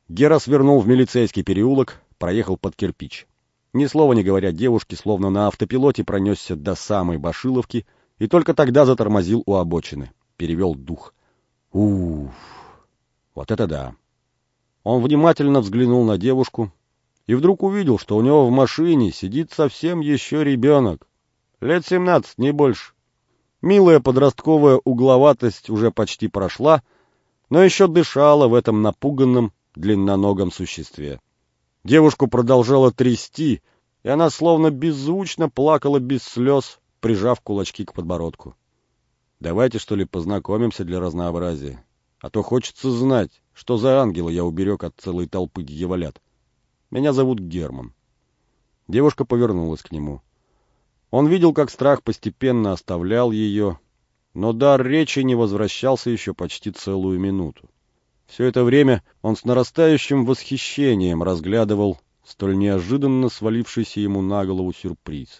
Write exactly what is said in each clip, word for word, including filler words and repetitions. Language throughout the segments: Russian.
Гера свернул в милицейский переулок, проехал под кирпич. Ни слова не говоря девушке, словно на автопилоте пронесся до самой Башиловки и только тогда затормозил у обочины. Перевел дух. Уф, вот это да. Он внимательно взглянул на девушку и вдруг увидел, что у него в машине сидит совсем еще ребенок. Лет семнадцать, не больше. Милая подростковая угловатость уже почти прошла, но еще дышала в этом напуганном длинноногом существе. Девушку продолжало трясти, и она словно беззвучно плакала без слез, прижав кулачки к подбородку. «Давайте, что ли, познакомимся для разнообразия, а то хочется знать, что за ангела я уберег от целой толпы дьяволят. Меня зовут Герман». Девушка повернулась к нему. Он видел, как страх постепенно оставлял ее, но дар речи не возвращался еще почти целую минуту. Все это время он с нарастающим восхищением разглядывал столь неожиданно свалившийся ему на голову сюрприз.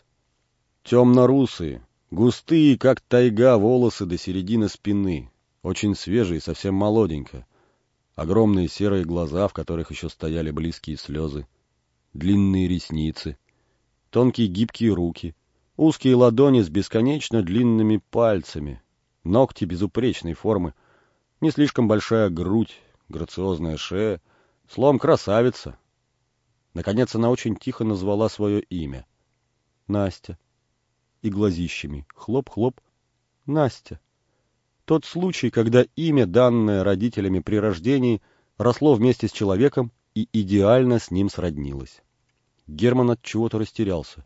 Темно-русые, густые, как тайга, волосы до середины спины, очень свежие, совсем молоденько. Огромные серые глаза, в которых еще стояли близкие слезы, длинные ресницы, тонкие гибкие руки, узкие ладони с бесконечно длинными пальцами, ногти безупречной формы, не слишком большая грудь, грациозная шея, словом, красавица. Наконец она очень тихо назвала свое имя. Настя. И глазищами. Хлоп-хлоп. Настя. Тот случай, когда имя, данное родителями при рождении, росло вместе с человеком и идеально с ним сроднилось. Герман от чего-то растерялся.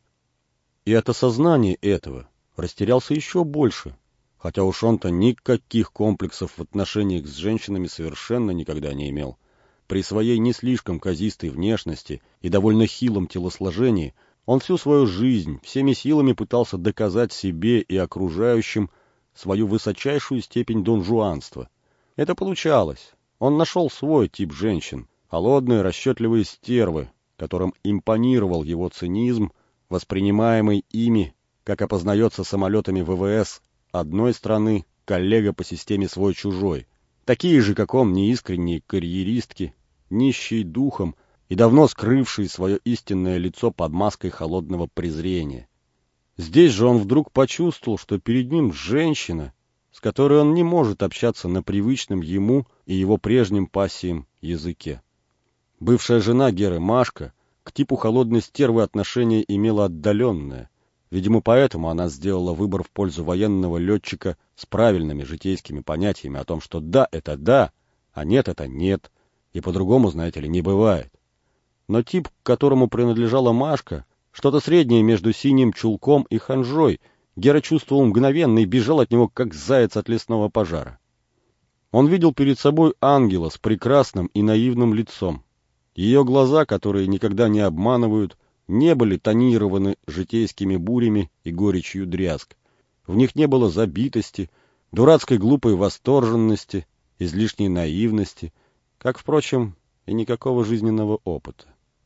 И от осознания этого растерялся еще больше, хотя уж он-то никаких комплексов в отношениях с женщинами совершенно никогда не имел. При своей не слишком казистой внешности и довольно хилом телосложении он всю свою жизнь всеми силами пытался доказать себе и окружающим свою высочайшую степень донжуанства. Это получалось. Он нашел свой тип женщин, холодные, расчетливые стервы, которым импонировал его цинизм, воспринимаемый ими, как опознается самолетами ВВС одной страны, коллега по системе свой-чужой. Такие же, как он, неискренние карьеристки, нищие духом и давно скрывшие свое истинное лицо под маской холодного презрения. Здесь же он вдруг почувствовал, что перед ним женщина, с которой он не может общаться на привычном ему и его прежним пассиям языке. Бывшая жена Геры, Машка, к типу холодной стервы отношение имела отдаленное. Видимо, поэтому она сделала выбор в пользу военного летчика с правильными житейскими понятиями о том, что да — это да, а нет — это нет, и по-другому, знаете ли, не бывает. Но тип, к которому принадлежала Машка, что-то среднее между синим чулком и ханжой, Гера чувствовал мгновенно и бежал от него, как заяц от лесного пожара. Он видел перед собой ангела с прекрасным и наивным лицом. Ее глаза, которые никогда не обманывают, не были тонированы житейскими бурями и горечью дрязг. В них не было забитости, дурацкой глупой восторженности, излишней наивности, как, впрочем, и никакого жизненного опыта.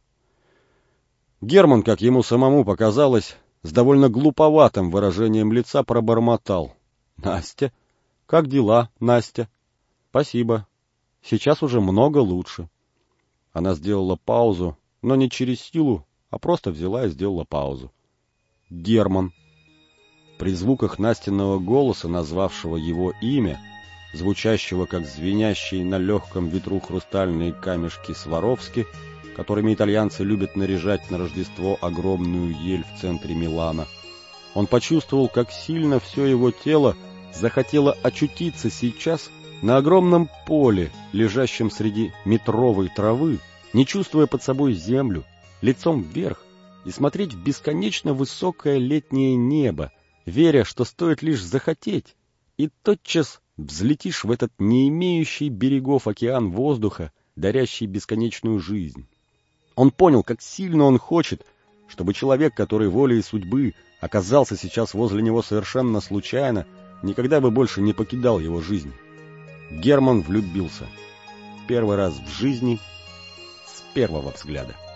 Герман, как ему самому показалось, с довольно глуповатым выражением лица пробормотал. «Настя? Как дела, Настя?» «Спасибо. Сейчас уже много лучше». Она сделала паузу, но не через силу, а просто взяла и сделала паузу. «Герман». При звуках Настиного голоса, назвавшего его имя, звучащего как звенящие на легком ветру хрустальные камешки Сваровски, которыми итальянцы любят наряжать на Рождество огромную ель в центре Милана, он почувствовал, как сильно все его тело захотело очутиться сейчас на огромном поле, лежащем среди метровой травы, не чувствуя под собой землю, лицом вверх, и смотреть в бесконечно высокое летнее небо, веря, что стоит лишь захотеть, и тотчас взлетишь в этот не имеющий берегов океан воздуха, дарящий бесконечную жизнь. Он понял, как сильно он хочет, чтобы человек, который волей судьбы оказался сейчас возле него совершенно случайно, никогда бы больше не покидал его жизнь. Герман влюбился. Первый раз в жизни, с первого взгляда.